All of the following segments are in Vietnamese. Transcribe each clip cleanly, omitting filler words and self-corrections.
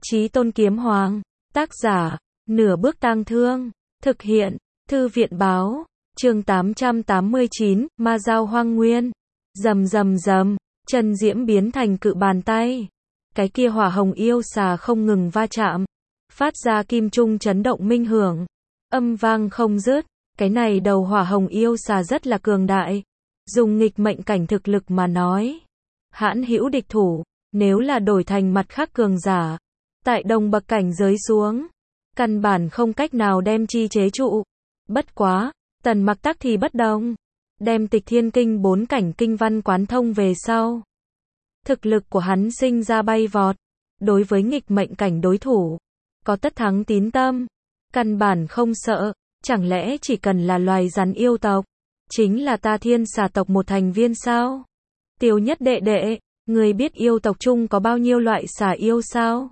Chí Tôn Kiếm Hoàng. Tác giả, Nửa Bước Tang Thương. Thực hiện, Thư viện báo. Chương 889, Ma Giao Hoang Nguyên. Rầm rầm rầm, chân diễm biến thành cự bàn tay. Cái kia hỏa hồng yêu xà không ngừng va chạm, phát ra kim trung chấn động minh hưởng, âm vang không dứt. Cái này đầu hỏa hồng yêu xà rất là cường đại, dùng nghịch mệnh cảnh thực lực mà nói, hãn hữu địch thủ. Nếu là đổi thành mặt khác cường giả, tại đồng bậc cảnh giới xuống, căn bản không cách nào đem chi chế trụ. Bất quá, Tần Mặc tắc thì bất đồng, đem Tịch Thiên Kinh 4 cảnh kinh văn quán thông về sau, thực lực của hắn sinh ra bay vọt, đối với nghịch mệnh cảnh đối thủ, có tất thắng tín tâm, căn bản không sợ. Chẳng lẽ chỉ cần là loài rắn yêu tộc, chính là ta Thiên Xà tộc một thành viên sao? Tiêu Nhất đệ đệ, người biết yêu tộc chung có bao nhiêu loại xà yêu sao?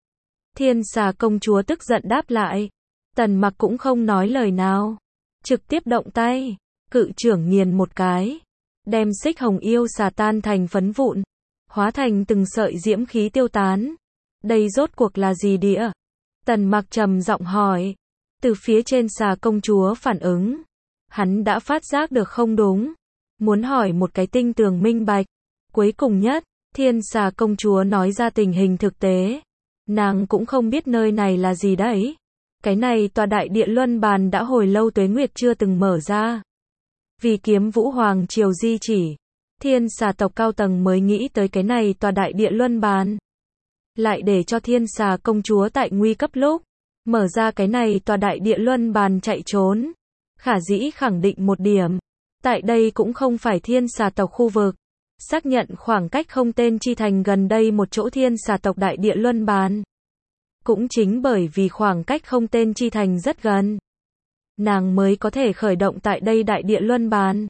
Thiên Xà công chúa tức giận đáp lại. Tần Mặc cũng không nói lời nào, trực tiếp động tay, cự trưởng nghiền một cái, đem xích hồng yêu xà tan thành phấn vụn, hóa thành từng sợi diễm khí tiêu tán. Đây rốt cuộc là gì địa? Tần Mặc trầm giọng hỏi. Từ phía trên xà công chúa phản ứng, hắn đã phát giác được không đúng, muốn hỏi một cái tinh tường minh bạch. Cuối cùng nhất, Thiên Xà công chúa nói ra tình hình thực tế. Nàng cũng không biết nơi này là gì đấy. Cái này tòa đại địa luân bàn đã hồi lâu tuế nguyệt chưa từng mở ra. Vì kiếm Vũ Hoàng triều di chỉ, Thiên Xà tộc cao tầng mới nghĩ tới cái này tòa đại địa luân bàn. Lại để cho Thiên Xà công chúa tại nguy cấp lúc, mở ra cái này tòa đại địa luân bàn chạy trốn. Khả dĩ khẳng định một điểm, tại đây cũng không phải Thiên Xà tộc khu vực. Xác nhận khoảng cách không tên chi thành gần đây một chỗ Thiên Xà tộc đại địa luân bàn. Cũng chính bởi vì khoảng cách không tên chi thành rất gần, nàng mới có thể khởi động tại đây đại địa luân bàn,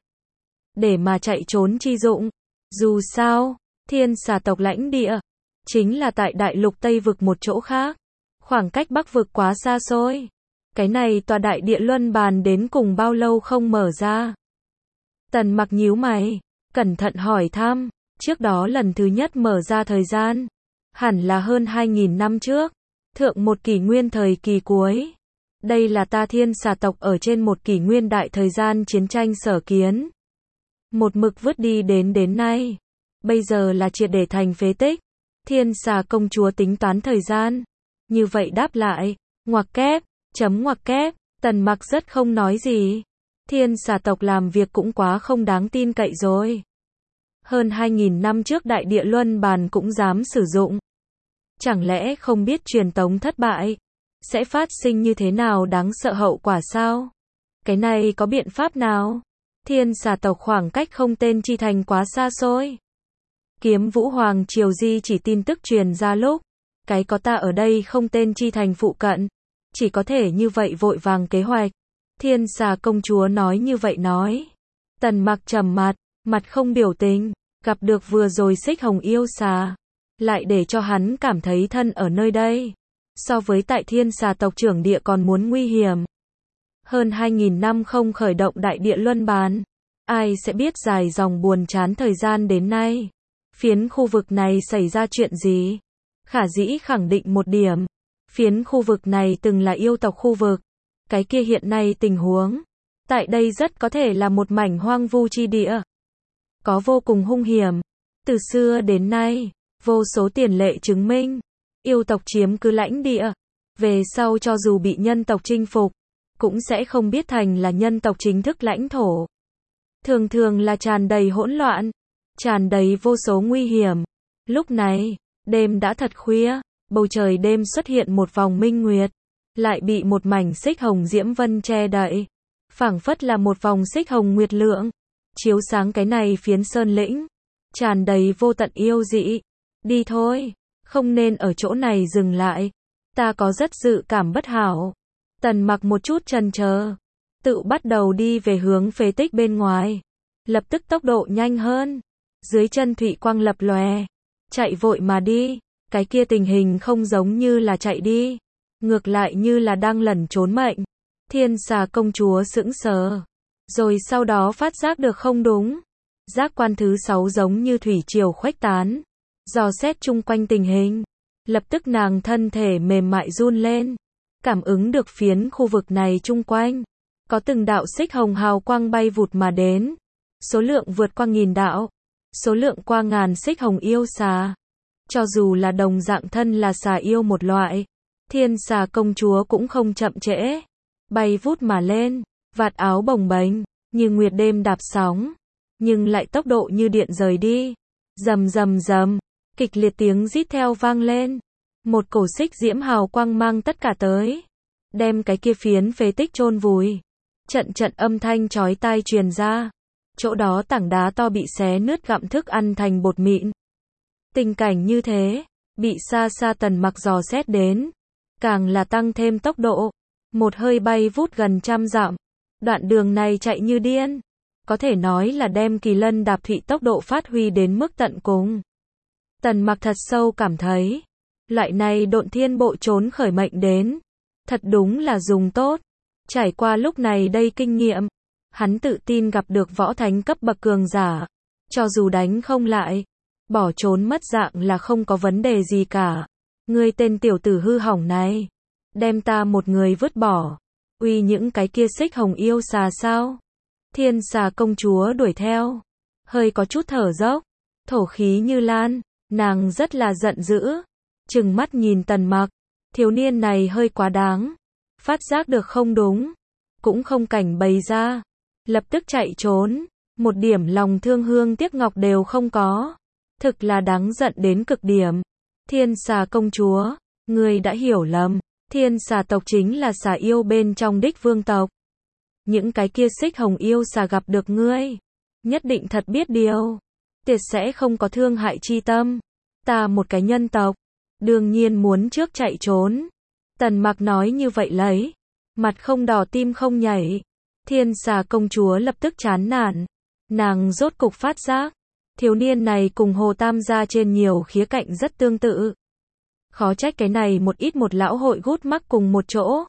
để mà chạy trốn chi dụng. Dù sao, Thiên Xà tộc lãnh địa chính là tại đại lục Tây vực một chỗ khác, khoảng cách Bắc vực quá xa xôi. Cái này tòa đại địa luân bàn đến cùng bao lâu không mở ra? Tần Mặc nhíu mày, cẩn thận hỏi thăm. Trước đó lần thứ nhất mở ra thời gian, hẳn là hơn 2.000 năm trước, thượng một kỷ nguyên thời kỳ cuối. Đây là ta Thiên Xà tộc ở trên một kỷ nguyên đại thời gian chiến tranh sở kiến, một mực vứt đi đến nay. Bây giờ là triệt để thành phế tích. Thiên Xà công chúa tính toán thời gian, như vậy đáp lại, ngoặc kép, chấm ngoặc kép. Tần Mặc rất không nói gì. Thiên Xà tộc làm việc cũng quá không đáng tin cậy rồi. Hơn 2.000 năm trước đại địa luân bàn cũng dám sử dụng. Chẳng lẽ không biết truyền tống thất bại sẽ phát sinh như thế nào đáng sợ hậu quả sao? Cái này có biện pháp nào? Thiên Xà tộc khoảng cách không tên chi thành quá xa xôi. Kiếm Vũ Hoàng triều di chỉ tin tức truyền ra lúc, cái có ta ở đây không tên chi thành phụ cận, chỉ có thể như vậy vội vàng kế hoạch. Thiên Xà công chúa nói như vậy nói. Tần Mặc trầm mặt, mặt không biểu tình, gặp được vừa rồi xích hồng yêu xà, lại để cho hắn cảm thấy thân ở nơi đây, so với tại Thiên Xà tộc trưởng địa còn muốn nguy hiểm. Hơn 2.000 năm không khởi động đại địa luân bàn, ai sẽ biết dài dòng buồn chán thời gian đến nay, phiến khu vực này xảy ra chuyện gì? Khả dĩ khẳng định một điểm, phiến khu vực này từng là yêu tộc khu vực. Cái kia hiện nay tình huống, tại đây rất có thể là một mảnh hoang vu chi địa, có vô cùng hung hiểm. Từ xưa đến nay, vô số tiền lệ chứng minh, yêu tộc chiếm cứ lãnh địa, về sau cho dù bị nhân tộc chinh phục, cũng sẽ không biết thành là nhân tộc chính thức lãnh thổ. Thường thường là tràn đầy hỗn loạn, tràn đầy vô số nguy hiểm. Lúc này, đêm đã thật khuya, bầu trời đêm xuất hiện một vòng minh nguyệt, lại bị một mảnh xích hồng diễm vân che đậy, phảng phất là một vòng xích hồng nguyệt lượng, chiếu sáng cái này phiến sơn lĩnh, tràn đầy vô tận yêu dị. Đi thôi, không nên ở chỗ này dừng lại, ta có rất dự cảm bất hảo. Tần Mặc một chút chần chờ, tự bắt đầu đi về hướng phế tích bên ngoài, lập tức tốc độ nhanh hơn, dưới chân thủy quang lập lòe, chạy vội mà đi. Cái kia tình hình không giống như là chạy đi, ngược lại như là đang lẩn trốn mệnh. Thiên Xà công chúa sững sờ, rồi sau đó phát giác được không đúng. Giác quan thứ 6 giống như thủy triều khuếch tán, dò xét chung quanh tình hình, Lập tức nàng thân thể mềm mại run lên, cảm ứng được phiến khu vực này chung quanh. Có từng đạo xích hồng hào quang bay vụt mà đến. Số lượng vượt qua 1000 đạo. Số lượng qua ngàn xích hồng yêu xà. Cho dù là đồng dạng thân là xà yêu một loại, Thiên Xà công chúa cũng không chậm trễ. Bay vút mà lên, vạt áo bồng bềnh, như nguyệt đêm đạp sóng. Nhưng lại tốc độ như điện rời đi. Rầm rầm rầm, kịch liệt tiếng rít theo vang lên. Một cổ xích diễm hào quang mang tất cả tới. Đem cái kia phiến phế tích chôn vùi. Trận trận âm thanh chói tai truyền ra. Chỗ đó tảng đá to bị xé nứt gặm thức ăn thành bột mịn. Tình cảnh như thế, bị xa xa Tần Mặc dò xét đến. Càng là tăng thêm tốc độ. Một hơi bay vút gần 100 dặm. Đoạn đường này chạy như điên. Có thể nói là đem Kỳ Lân đạp thụy tốc độ phát huy đến mức tận cùng. Tần Mặc thật sâu cảm thấy, loại này độn thiên bộ trốn khởi mệnh đến. Thật đúng là dùng tốt. Trải qua lúc này đây kinh nghiệm, hắn tự tin gặp được võ thánh cấp bậc cường giả. Cho dù đánh không lại, bỏ trốn mất dạng là không có vấn đề gì cả. Ngươi tên tiểu tử hư hỏng này, đem ta một người vứt bỏ, uy những cái kia xích hồng yêu xà sao? Thiên Xà công chúa đuổi theo, hơi có chút thở dốc, thổ khí như lan, nàng rất là giận dữ, trừng mắt nhìn Tần Mặc, thiếu niên này hơi quá đáng, phát giác được không đúng, cũng không cảnh bày ra, lập tức chạy trốn, một điểm lòng thương hương tiếc ngọc đều không có, thực là đáng giận đến cực điểm. Thiên Xà công chúa, ngươi đã hiểu lầm, Thiên Xà tộc chính là xà yêu bên trong đích vương tộc. Những cái kia xích hồng yêu xà gặp được ngươi, nhất định thật biết điều, tuyệt sẽ không có thương hại chi tâm. Ta một cái nhân tộc, đương nhiên muốn trước chạy trốn. Tần Mặc nói như vậy lấy, mặt không đỏ tim không nhảy. Thiên Xà công chúa lập tức chán nản, nàng rốt cục phát giác, thiếu niên này cùng Hồ Tam gia trên nhiều khía cạnh rất tương tự. Khó trách cái này một ít một lão hội gút mắc cùng một chỗ.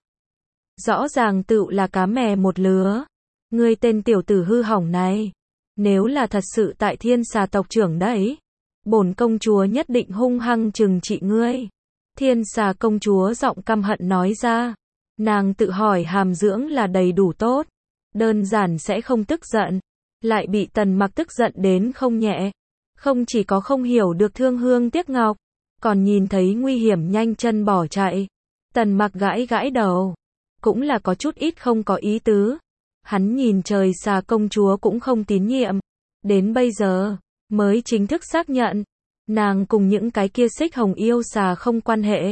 Rõ ràng tựu là cá mè một lứa. Ngươi tên tiểu tử hư hỏng này, nếu là thật sự tại Thiên Xà tộc trưởng đấy, bổn công chúa nhất định hung hăng trừng trị ngươi. Thiên Xà công chúa giọng căm hận nói ra. Nàng tự hỏi hàm dưỡng là đầy đủ tốt, đơn giản sẽ không tức giận, lại bị Tần Mặc tức giận đến không nhẹ. Không chỉ có không hiểu được thương hương tiếc ngọc, còn nhìn thấy nguy hiểm nhanh chân bỏ chạy. Tần Mặc gãi gãi đầu, cũng là có chút ít không có ý tứ. Hắn nhìn Trời Xà công chúa cũng không tín nhiệm, đến bây giờ mới chính thức xác nhận nàng cùng những cái kia xích hồng yêu xà không quan hệ.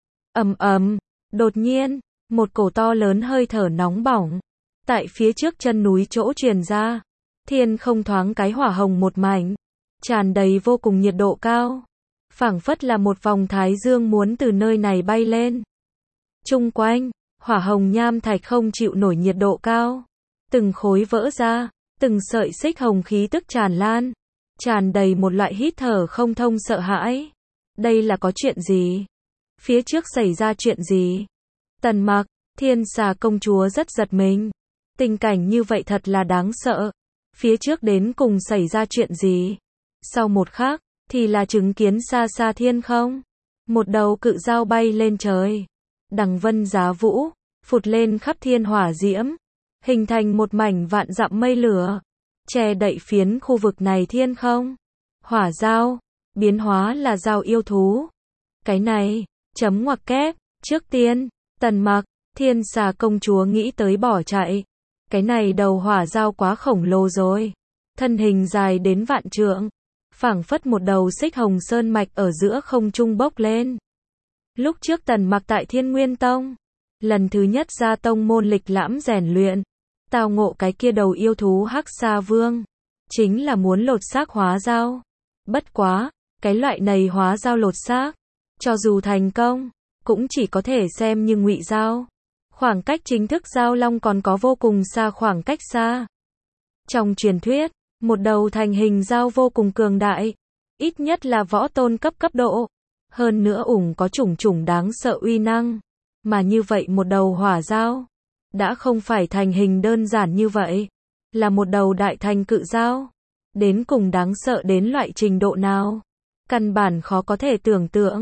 Ầm ầm, đột nhiên, một cổ to lớn hơi thở nóng bỏng tại phía trước chân núi chỗ truyền ra, thiên không thoáng cái hỏa hồng một mảnh, tràn đầy vô cùng nhiệt độ cao, phảng phất là một vòng thái dương muốn từ nơi này bay lên. Chung quanh, hỏa hồng nham thạch không chịu nổi nhiệt độ cao, từng khối vỡ ra, từng sợi xích hồng khí tức tràn lan, tràn đầy một loại hít thở không thông sợ hãi. Đây là có chuyện gì? Phía trước xảy ra chuyện gì? Tần Mặc, Thiên Xà công chúa rất giật mình. Tình cảnh như vậy thật là đáng sợ. Phía trước đến cùng xảy ra chuyện gì? Sau một khắc, thì là chứng kiến xa xa thiên không. Một đầu cự dao bay lên trời. Đằng vân giá vũ, phụt lên khắp thiên hỏa diễm. Hình thành một mảnh vạn dặm mây lửa. Che đậy phiến khu vực này thiên không. Hỏa dao, biến hóa là dao yêu thú. Cái này, chấm ngoặc kép, trước tiên, Tần Mặc, Thiên Xà công chúa nghĩ tới bỏ chạy. Cái này đầu hỏa dao quá khổng lồ rồi. Thân hình dài đến vạn trượng. Phảng phất một đầu xích hồng sơn mạch ở giữa không trung bốc lên. Lúc trước Tần Mặc tại Thiên Nguyên Tông, lần thứ nhất ra tông môn lịch lãm rèn luyện, tao ngộ cái kia đầu yêu thú Hắc Sa Vương, chính là muốn lột xác hóa dao. Bất quá, cái loại này hóa dao lột xác, cho dù thành công, cũng chỉ có thể xem như ngụy dao. Khoảng cách chính thức giao long còn có vô cùng xa khoảng cách xa. Trong truyền thuyết, một đầu thành hình dao vô cùng cường đại, ít nhất là võ tôn cấp độ, hơn nữa có chủng chủng đáng sợ uy năng, mà như vậy một đầu hỏa dao, đã không phải thành hình đơn giản như vậy, là một đầu đại thành cự dao, đến cùng đáng sợ đến loại trình độ nào, căn bản khó có thể tưởng tượng.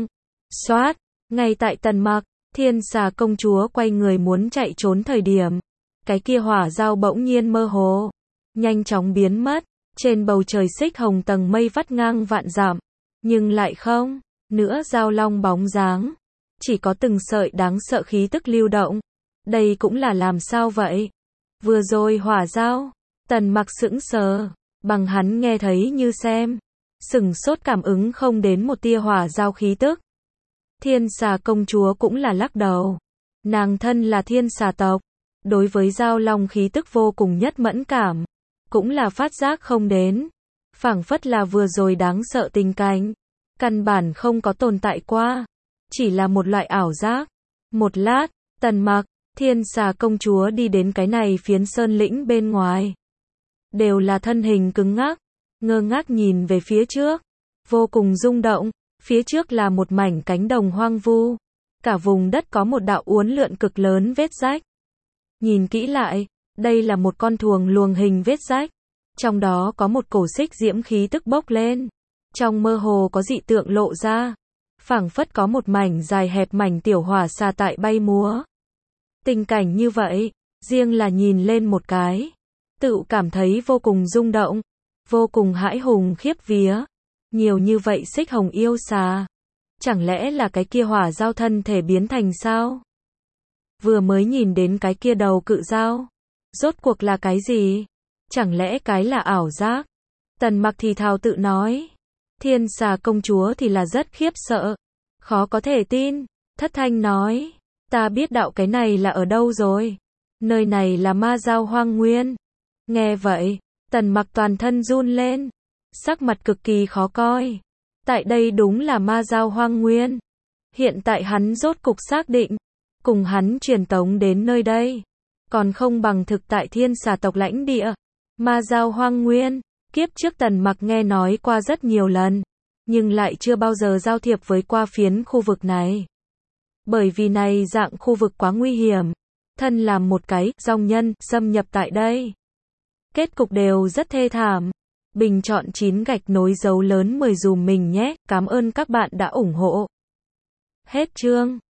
Xoát, ngay tại Tần Mặc, Thiên Xà công chúa quay người muốn chạy trốn thời điểm, cái kia hỏa dao bỗng nhiên mơ hồ, nhanh chóng biến mất, trên bầu trời xích hồng tầng mây vắt ngang vạn dặm, nhưng lại không nữa dao long bóng dáng, chỉ có từng sợi đáng sợ khí tức lưu động. Đây cũng là làm sao vậy? Vừa rồi hỏa dao, Tần Mặc sững sờ, bằng hắn nghe thấy như xem, sửng sốt cảm ứng không đến một tia hỏa dao khí tức. Thiên Xà công chúa cũng là lắc đầu, nàng thân là thiên xà tộc, đối với dao long khí tức vô cùng nhất mẫn cảm, cũng là phát giác không đến, phảng phất là vừa rồi đáng sợ tình cảnh, căn bản không có tồn tại qua, chỉ là một loại ảo giác. Một lát, Tần Mặc, Thiên Xà công chúa đi đến cái này phiến sơn lĩnh bên ngoài, đều là thân hình cứng ngắc, ngơ ngác nhìn về phía trước, vô cùng rung động, phía trước là một mảnh cánh đồng hoang vu, cả vùng đất có một đạo uốn lượn cực lớn vết rách. Nhìn kỹ lại, đây là một con thuồng luồng hình vết rách, trong đó có một cổ xích diễm khí tức bốc lên, trong mơ hồ có dị tượng lộ ra, phảng phất có một mảnh dài hẹp mảnh tiểu hỏa xà tại bay múa. Tình cảnh như vậy, riêng là nhìn lên một cái, tự cảm thấy vô cùng rung động, vô cùng hãi hùng khiếp vía. Nhiều như vậy xích hồng yêu xà, chẳng lẽ là cái kia hỏa dao thân thể biến thành sao? Vừa mới nhìn đến cái kia đầu cự dao, rốt cuộc là cái gì? Chẳng lẽ cái là ảo giác? Tần Mặc thì thào tự nói. Thiên Xà công chúa thì là rất khiếp sợ, khó có thể tin, thất thanh nói, ta biết đạo cái này là ở đâu rồi, nơi này là Ma Dao Hoang Nguyên. Nghe vậy, Tần Mặc toàn thân run lên, sắc mặt cực kỳ khó coi, tại đây đúng là Ma Dao Hoang Nguyên, hiện tại hắn rốt cục xác định, cùng hắn truyền tống đến nơi đây, còn không bằng thực tại thiên xà tộc lãnh địa. Ma Dao Hoang Nguyên, kiếp trước Tần Mặc nghe nói qua rất nhiều lần, nhưng lại chưa bao giờ giao thiệp với qua phiến khu vực này. Bởi vì này dạng khu vực quá nguy hiểm, thân làm một cái dòng nhân xâm nhập tại đây, kết cục đều rất thê thảm. Bình chọn 9 gạch nối dấu lớn 10 dùm mình nhé, cảm ơn các bạn đã ủng hộ. Hết chương.